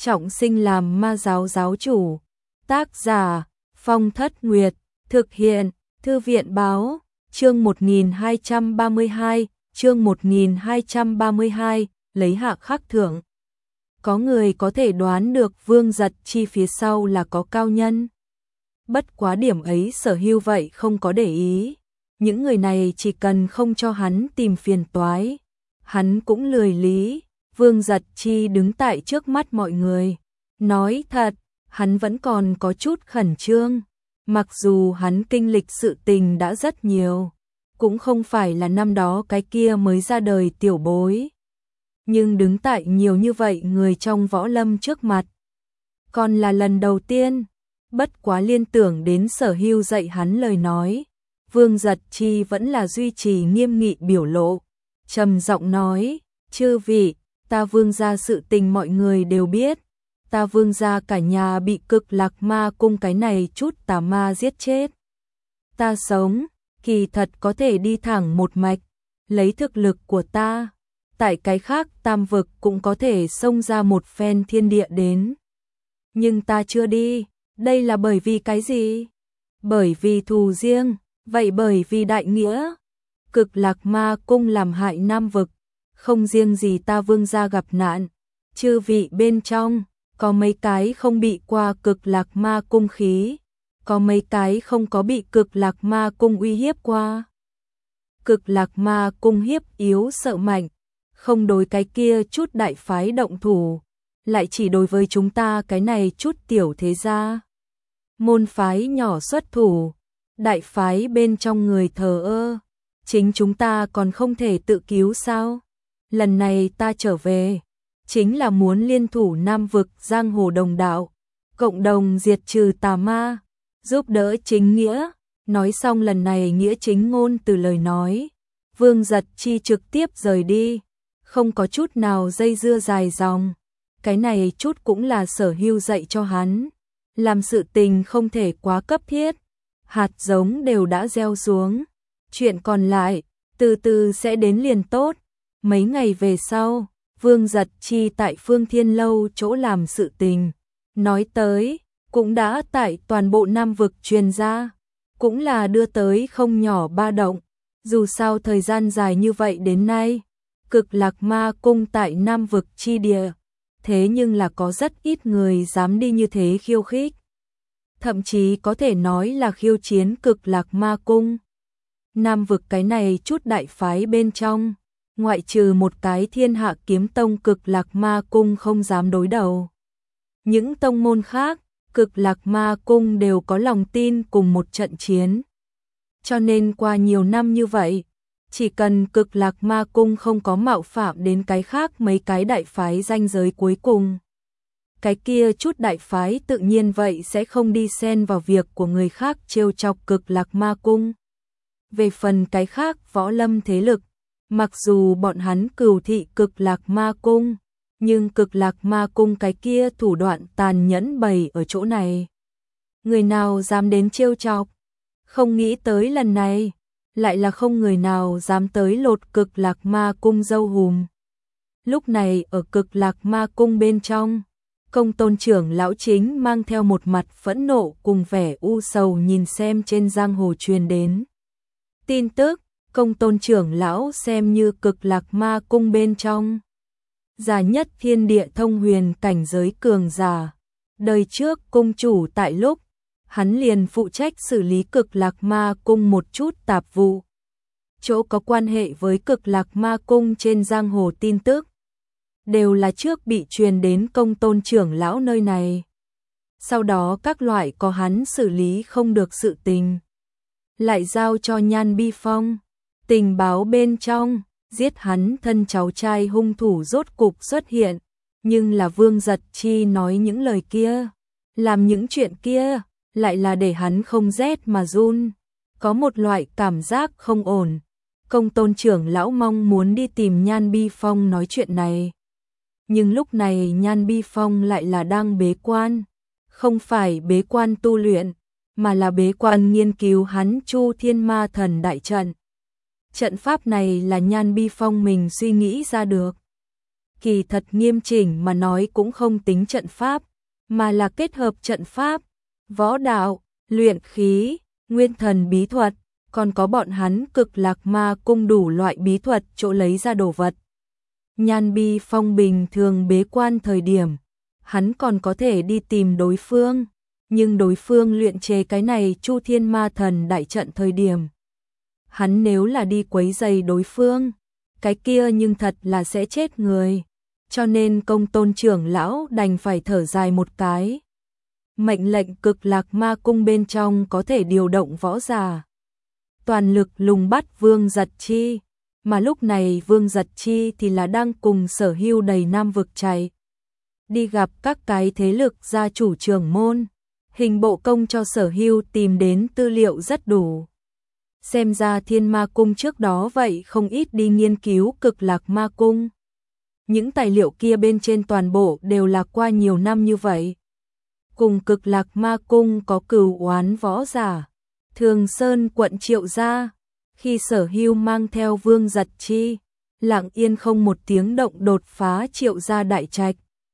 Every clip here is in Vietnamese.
trọng sinh làm ma giáo giáo chủ. Tác giả Phong Thất Nguyệt. Thực hiện Thư viện Báo. Chương 1232. Chương 1232. Lấy hạ khắc thưởng. Có người có thể đoán được Vương Giật Chi phía sau là có cao nhân. Bất quá điểm ấy Sở Hưu vậy không có để ý. Những người này chỉ cần không cho hắn tìm phiền toái, hắn cũng lười lý. Vương Giật Chi đứng tại trước mắt mọi người. Nói thật, hắn vẫn còn có chút khẩn trương. Mặc dù hắn kinh lịch sự tình đã rất nhiều, cũng không phải là năm đó cái kia mới ra đời tiểu bối. Nhưng đứng tại nhiều như vậy người trong võ lâm trước mặt, còn là lần đầu tiên. Bất quá liên tưởng đến Sở Hưu dạy hắn lời nói, Vương Giật Chi vẫn là duy trì nghiêm nghị biểu lộ, trầm giọng nói: "Chư vị, ta Vương gia sự tình mọi người đều biết, ta Vương gia cả nhà bị Cực Lạc Ma cung cái này chút tà ma giết chết. Ta sống, kỳ thật có thể đi thẳng một mạch, lấy thực lực của ta, tại cái khác tam vực cũng có thể xông ra một phen thiên địa đến. Nhưng ta chưa đi, đây là bởi vì cái gì? Bởi vì thù riêng, vậy bởi vì đại nghĩa. Cực Lạc Ma cung làm hại nam vực, không riêng gì ta Vương gia gặp nạn, chư vị bên trong, có mấy cái không bị qua Cực Lạc Ma cung khí, có mấy cái không có bị Cực Lạc Ma cung uy hiếp qua. Cực Lạc Ma cung hiếp yếu sợ mạnh, không đối cái kia chút đại phái động thủ, lại chỉ đối với chúng ta cái này chút tiểu thế gia. Môn phái nhỏ xuất thủ, đại phái bên trong người thờ ơ, chính chúng ta còn không thể tự cứu sao? Lần này ta trở về, chính là muốn liên thủ nam vực giang hồ đồng đạo, cộng đồng diệt trừ tà ma, giúp đỡ chính nghĩa." Nói xong lần này nghĩa chính ngôn từ lời nói, Vương Giật Chi trực tiếp rời đi, không có chút nào dây dưa dài dòng. Cái này chút cũng là Sở Hưu dạy cho hắn, làm sự tình không thể quá cấp thiết, hạt giống đều đã gieo xuống, chuyện còn lại từ từ sẽ đến liền tốt. Mấy ngày về sau, Vương Giật Chi tại Phương Thiên Lâu chỗ làm sự tình, nói tới, cũng đã tại toàn bộ Nam vực truyền ra, cũng là đưa tới không nhỏ ba động. Dù sao thời gian dài như vậy đến nay, Cực Lạc Ma cung tại Nam vực chi địa, thế nhưng là có rất ít người dám đi như thế khiêu khích. Thậm chí có thể nói là khiêu chiến Cực Lạc Ma cung. Nam vực cái này chút đại phái bên trong, ngoại trừ một cái Thiên Hạ Kiếm Tông, Cực Lạc Ma cung không dám đối đầu. Những tông môn khác, Cực Lạc Ma cung đều có lòng tin cùng một trận chiến. Cho nên qua nhiều năm như vậy, chỉ cần Cực Lạc Ma cung không có mạo phạm đến cái khác mấy cái đại phái ranh giới cuối cùng, cái kia chút đại phái tự nhiên vậy sẽ không đi xen vào việc của người khác trêu chọc Cực Lạc Ma cung. Về phần cái khác võ lâm thế lực, mặc dù bọn hắn cừu thị Cực Lạc Ma cung, nhưng Cực Lạc Ma cung cái kia thủ đoạn tàn nhẫn bày ở chỗ này, người nào dám đến trêu chọc? Không nghĩ tới lần này, lại là không người nào dám tới lột Cực Lạc Ma cung dâu hùm. Lúc này ở Cực Lạc Ma cung bên trong, Công Tôn trưởng lão chính mang theo một mặt phẫn nộ cùng vẻ u sầu nhìn xem trên giang hồ truyền đến tin tức. Công Tôn trưởng lão xem như Cực Lạc Ma cung bên trong già nhất thiên địa thông huyền cảnh giới cường giả. Đời trước cung chủ tại lúc, hắn liền phụ trách xử lý Cực Lạc Ma cung một chút tạp vụ. Chỗ có quan hệ với Cực Lạc Ma cung trên giang hồ tin tức, đều là trước bị truyền đến Công Tôn trưởng lão nơi này. Sau đó các loại có hắn xử lý không được sự tình, lại giao cho Nhan Bi Phong. Tình báo bên trong, giết hắn thân cháu trai hung thủ rốt cục xuất hiện, nhưng là Vương Giật Chi nói những lời kia, làm những chuyện kia, lại là để hắn không rét mà run, có một loại cảm giác không ổn. Công Tôn trưởng lão mong muốn đi tìm Nhan Bi Phong nói chuyện này, nhưng lúc này Nhan Bi Phong lại là đang bế quan, không phải bế quan tu luyện, mà là bế quan nghiên cứu hắn Chu Thiên Ma Thần đại trận. Trận pháp này là Nhan Bi Phong mình suy nghĩ ra được. kỳ thật nghiêm chỉnh mà nói cũng không tính trận pháp, mà là kết hợp trận pháp, võ đạo, luyện khí, nguyên thần bí thuật, còn có bọn hắn Cực Lạc Ma Cung đủ loại bí thuật chỗ lấy ra đồ vật. Nhan Bi Phong bình thường bế quan thời điểm, hắn còn có thể đi tìm đối phương, nhưng đối phương luyện chế cái này Chu Thiên Ma Thần đại trận thời điểm, hắn nếu là đi quấy rầy đối phương, cái kia nhưng thật là sẽ chết người, cho nên Công Tôn trưởng lão đành phải thở dài một cái. Mệnh lệnh Cực Lạc Ma Cung bên trong có thể điều động võ giả, toàn lực lùng bắt Vương Giật Chi, mà lúc này Vương Giật Chi thì là đang cùng Sở Hưu đầy Nam vực chạy, đi gặp các cái thế lực gia chủ trưởng môn. Hình bộ công cho Sở Hưu tìm đến tư liệu rất đủ. Xem ra Thiên Ma Cung trước đó vậy không ít đi nghiên cứu Cực Lạc Ma Cung. Những tài liệu kia bên trên toàn bộ đều là qua nhiều năm như vậy. Cùng Cực Lạc Ma Cung có cừu oán võ giả, Thường Sơn quận Triệu gia, khi Sở Hưu mang theo Vương Giật Chi, lặng yên không một tiếng động đột phá Triệu gia đại trạch.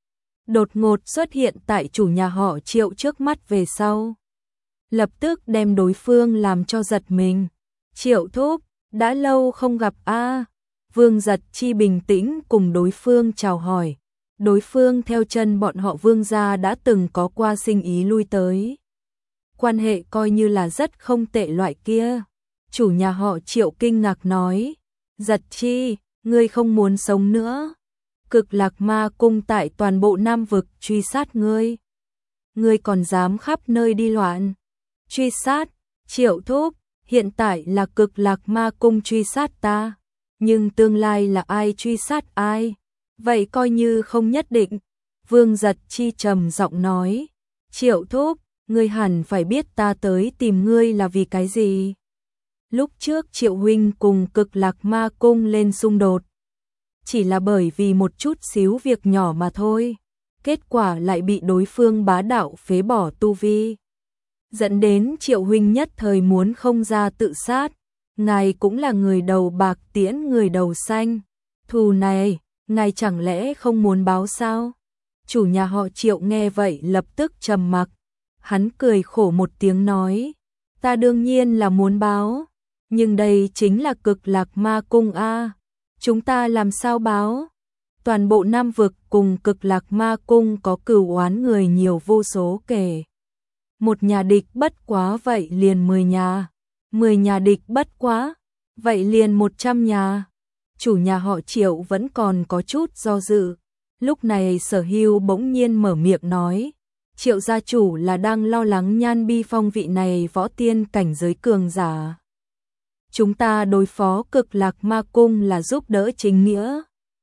Đột ngột xuất hiện tại chủ nhà họ Triệu trước mắt về sau, lập tức đem đối phương làm cho giật mình. Triệu thúc, đã lâu không gặp a. Vương Giật Chi bình tĩnh cùng đối phương chào hỏi. Đối phương theo chân bọn họ Vương gia đã từng có qua sinh ý lui tới. Quan hệ coi như là rất không tệ loại kia. Chủ nhà họ Triệu kinh ngạc nói, Giật Chi, ngươi không muốn sống nữa. Cực Lạc Ma Cung tại toàn bộ Nam vực truy sát ngươi. Ngươi còn dám khắp nơi đi loạn. Truy sát, Triệu thúc, hiện tại là Cực Lạc Ma Cung truy sát ta. Nhưng tương lai là ai truy sát ai? Vậy coi như không nhất định. Vương Giật Chi trầm giọng nói, Triệu thúc, ngươi hẳn phải biết ta tới tìm ngươi là vì cái gì. Lúc trước Triệu huynh cùng Cực Lạc Ma Cung lên xung đột, chỉ là bởi vì một chút xíu việc nhỏ mà thôi, kết quả lại bị đối phương bá đạo phế bỏ tu vi, dẫn đến Triệu huynh nhất thời muốn không ra tự sát. Ngài cũng là người đầu bạc tiễn người đầu xanh, thù này, ngài chẳng lẽ không muốn báo sao? Chủ nhà họ Triệu nghe vậy lập tức trầm mặc, hắn cười khổ một tiếng nói, ta đương nhiên là muốn báo, nhưng đây chính là Cực Lạc Ma Cung a. Chúng ta làm sao báo? Toàn bộ Nam vực cùng Cực Lạc Ma Cung có cừu oán người nhiều vô số kể. Một nhà địch bất quá vậy liền 10 nhà, 10 nhà địch bất quá, vậy liền 100 nhà. Chủ nhà họ Triệu vẫn còn có chút do dự. Lúc này Sở Hưu bỗng nhiên mở miệng nói, Triệu gia chủ là đang lo lắng Nhan Bi Phong vị này võ tiên cảnh giới cường giả. Chúng ta đối phó Cực Lạc Ma Cung là giúp đỡ chính nghĩa,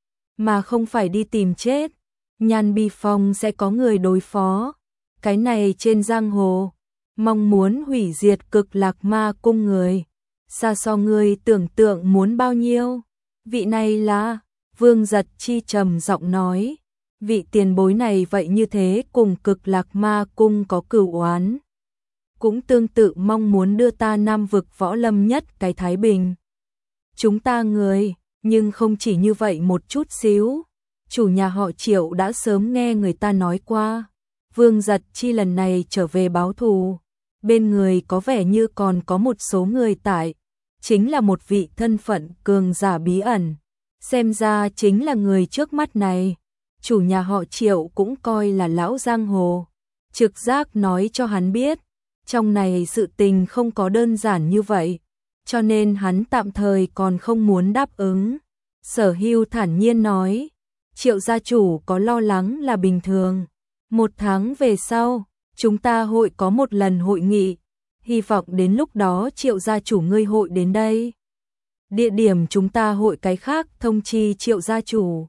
mà không phải đi tìm chết. Nhan Bi Phong sẽ có người đối phó. Cái này trên giang hồ, mong muốn hủy diệt Cực Lạc Ma Cung người, xa so ngươi tưởng tượng muốn bao nhiêu. Vị này là, Vương Giật Chi trầm giọng nói, vị tiền bối này vậy như thế cùng Cực Lạc Ma Cung có cừu oán, cũng tương tự mong muốn đưa ta Nam vực võ lâm nhất cái thái bình. Chúng ta người, nhưng không chỉ như vậy một chút xíu. Chủ nhà họ Triệu đã sớm nghe người ta nói qua, Vương Giật Chi lần này trở về báo thù, bên người có vẻ như còn có một số người tại, chính là một vị thân phận cường giả bí ẩn, xem ra chính là người trước mắt này. Chủ nhà họ Triệu cũng coi là lão giang hồ, trực giác nói cho hắn biết, trong này sự tình không có đơn giản như vậy, cho nên hắn tạm thời còn không muốn đáp ứng. Sở Hưu thản nhiên nói, Triệu gia chủ có lo lắng là bình thường. 1 tháng về sau, chúng ta hội có một lần hội nghị, hy vọng đến lúc đó Triệu gia chủ ngươi hội đến đây. Địa điểm chúng ta hội cái khác thông chi Triệu gia chủ.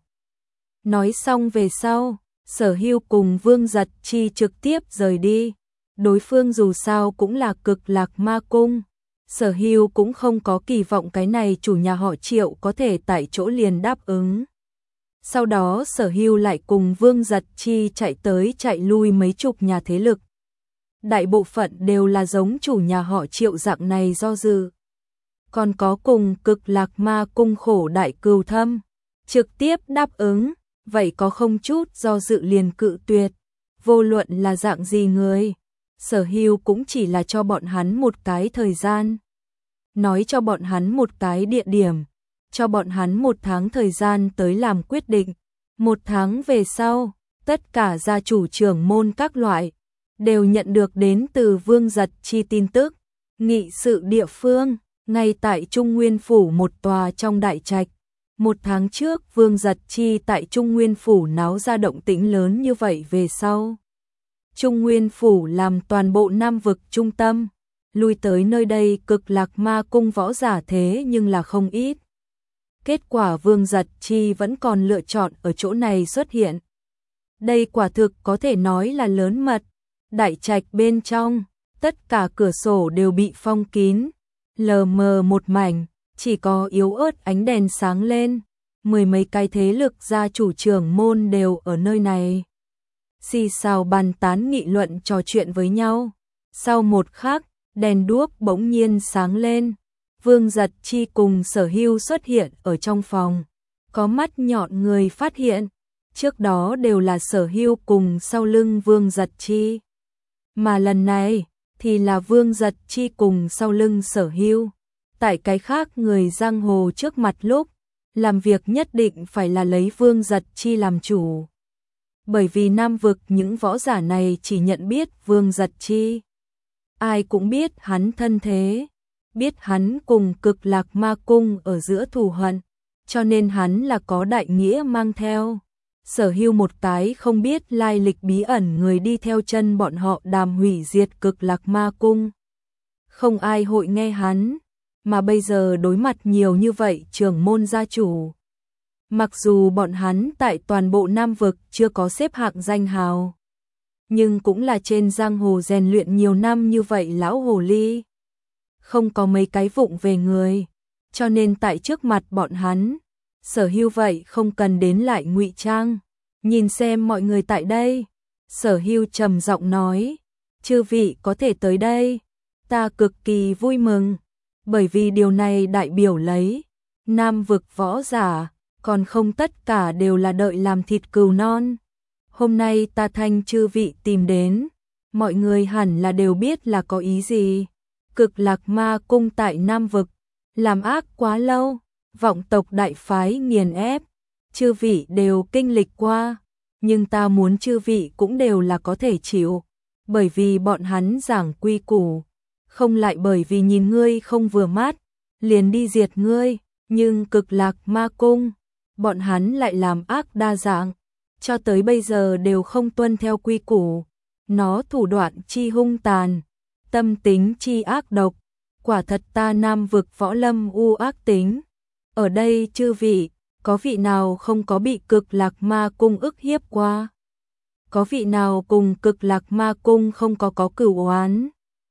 Nói xong về sau, Sở Hưu cùng Vương Giật Chi trực tiếp rời đi. Đối phương dù sao cũng là Cực Lạc Ma Cung, Sở Hưu cũng không có kỳ vọng cái này chủ nhà họ Triệu có thể tại chỗ liền đáp ứng. Sau đó Sở Hưu lại cùng Vương Giật Chi chạy tới chạy lui mấy chục nhà thế lực. Đại bộ phận đều là giống chủ nhà họ Triệu dạng này do dự. Còn có cùng Cực Lạc Ma Cung khổ đại cừu thâm, trực tiếp đáp ứng. vậy có không chút do dự liền cự tuyệt, vô luận là dạng gì người. Sở Hưu cũng chỉ là cho bọn hắn một cái thời gian, nói cho bọn hắn một cái địa điểm, cho bọn hắn 1 tháng thời gian tới làm quyết định. 1 tháng về sau, tất cả gia chủ trưởng môn các loại đều nhận được đến từ Vương Giật Chi tin tức. Nghị sự địa phương, ngay tại Trung Nguyên Phủ một tòa trong đại trạch. 1 tháng trước Vương Giật Chi tại Trung Nguyên Phủ náo ra động tĩnh lớn như vậy về sau. Trung Nguyên Phủ làm toàn bộ Nam vực trung tâm, lui tới nơi đây Cực Lạc Ma Cung võ giả thế nhưng là không ít. Kết quả Vương Giật Chi vẫn còn lựa chọn ở chỗ này xuất hiện. Đây quả thực có thể nói là lớn mật. Đại trạch bên trong, tất cả cửa sổ đều bị phong kín, lờ mờ một mảnh, chỉ có yếu ớt ánh đèn sáng lên. 10 mấy cái thế lực gia chủ trưởng môn đều ở nơi này. Xì xào bàn tán nghị luận trò chuyện với nhau. Sau một khắc, đèn đuốc bỗng nhiên sáng lên. Vương Giật Chi cùng Sở Hưu xuất hiện ở trong phòng. Có mắt nhọn người phát hiện, trước đó đều là Sở Hưu cùng sau lưng Vương Giật Chi. Mà lần này, thì là Vương Giật Chi cùng sau lưng Sở Hưu. Tại cái khác người giang hồ trước mặt lúc, làm việc nhất định phải là lấy Vương Giật Chi làm chủ. Bởi vì Nam vực những võ giả này chỉ nhận biết Vương Giật Chi. Ai cũng biết hắn thân thế, biết hắn cùng Cực Lạc Ma Cung ở giữa thù hận, cho nên hắn là có đại nghĩa mang theo. Sở Hưu một cái không biết lai lịch bí ẩn người đi theo chân bọn họ đàm hủy diệt Cực Lạc Ma Cung. Không ai hội nghe hắn, mà bây giờ đối mặt nhiều như vậy trưởng môn gia chủ. Mặc dù bọn hắn tại toàn bộ Nam vực chưa có xếp hạng danh hào, nhưng cũng là trên giang hồ rèn luyện nhiều năm như vậy lão hồ ly. Không có mấy cái vụng về người, cho nên tại trước mặt bọn hắn, Sở Hưu vậy không cần đến lại ngụy trang. Nhìn xem mọi người tại đây, Sở Hưu trầm giọng nói, chư vị có thể tới đây, ta cực kỳ vui mừng, bởi vì điều này đại biểu lấy Nam vực võ giả, còn không tất cả đều là đợi làm thịt cừu non. Hôm nay ta thanh chư vị tìm đến, mọi người hẳn là đều biết là có ý gì. Cực Lạc Ma Cung tại Nam vực, làm ác quá lâu, vọng tộc đại phái nghiền ép, chư vị đều kinh lịch qua, nhưng ta muốn chư vị cũng đều là có thể chịu, bởi vì bọn hắn giảng quy củ, không lại bởi vì nhìn ngươi không vừa mắt, liền đi diệt ngươi, nhưng Cực Lạc Ma Cung, bọn hắn lại làm ác đa dạng, cho tới bây giờ đều không tuân theo quy củ, nó thủ đoạn chi hung tàn, tâm tính chi ác độc, quả thật ta Nam vực võ lâm u ác tính. Ở đây chư vị, có vị nào không có bị Cực Lạc Ma Cung ức hiếp qua? Có vị nào cùng Cực Lạc Ma Cung không có cửu oán?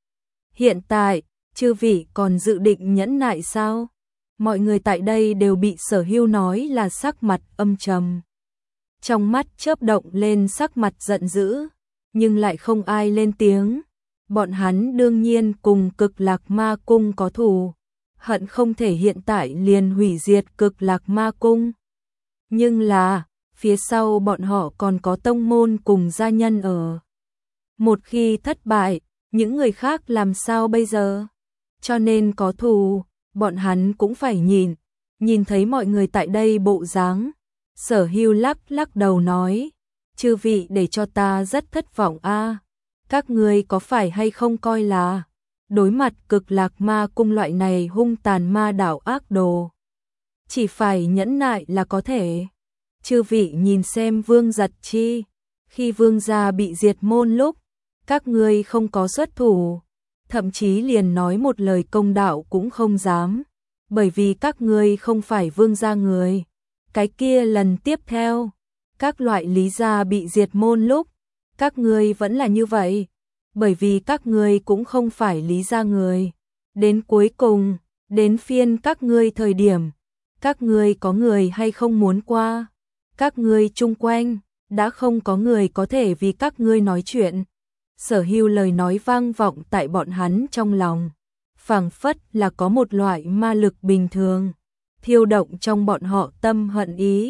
Hiện tại, chư vị còn dự định nhẫn nại sao? Mọi người tại đây đều bị Sở Hưu nói là sắc mặt âm trầm. Trong mắt chớp động lên sắc mặt giận dữ, nhưng lại không ai lên tiếng. Bọn hắn đương nhiên cùng Cực Lạc Ma Cung có thù, hận không thể hiện tại liền hủy diệt Cực Lạc Ma Cung. Nhưng là, phía sau bọn họ còn có tông môn cùng gia nhân ở. Một khi thất bại, những người khác làm sao bây giờ? Cho nên có thù, bọn hắn cũng phải nhìn thấy mọi người tại đây bộ dáng. Sở Hưu lắc đầu nói, chư vị để cho ta rất thất vọng a. Các ngươi có phải hay không coi là đối mặt Cực Lạc Ma Cung loại này hung tàn ma đạo ác đồ, chỉ phải nhẫn nại là có thể. Chư vị nhìn xem Vương Giật Chi, khi Vương gia bị diệt môn lúc, các ngươi không có xuất thủ, thậm chí liền nói một lời công đạo cũng không dám, bởi vì các ngươi không phải Vương gia người. Cái kia lần tiếp theo, các loại lý gia bị diệt môn lúc, các ngươi vẫn là như vậy, bởi vì các ngươi cũng không phải lý gia người. Đến cuối cùng, đến phiên các ngươi thời điểm, các ngươi có người hay không muốn qua, các ngươi chung quanh, đã không có người có thể vì các ngươi nói chuyện. Sở Hưu lời nói vang vọng tại bọn hắn trong lòng, phảng phất là có một loại ma lực bình thường thiêu động trong bọn họ tâm hận ý.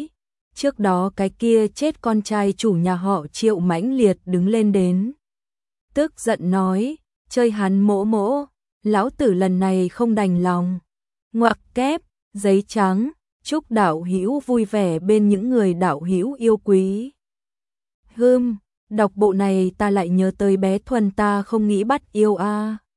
trước đó cái kia chết con trai chủ nhà họ Triệu mãnh liệt đứng lên đến. Tức giận nói, chơi hắn mỗ mỗ, lão tử lần này không đành lòng. Ngoặc kép, giấy trắng, chúc đạo hữu vui vẻ bên những người đạo hữu yêu quý. Đọc bộ này ta lại nhớ tới bé Thuần ta không nghĩ bắt yêu a.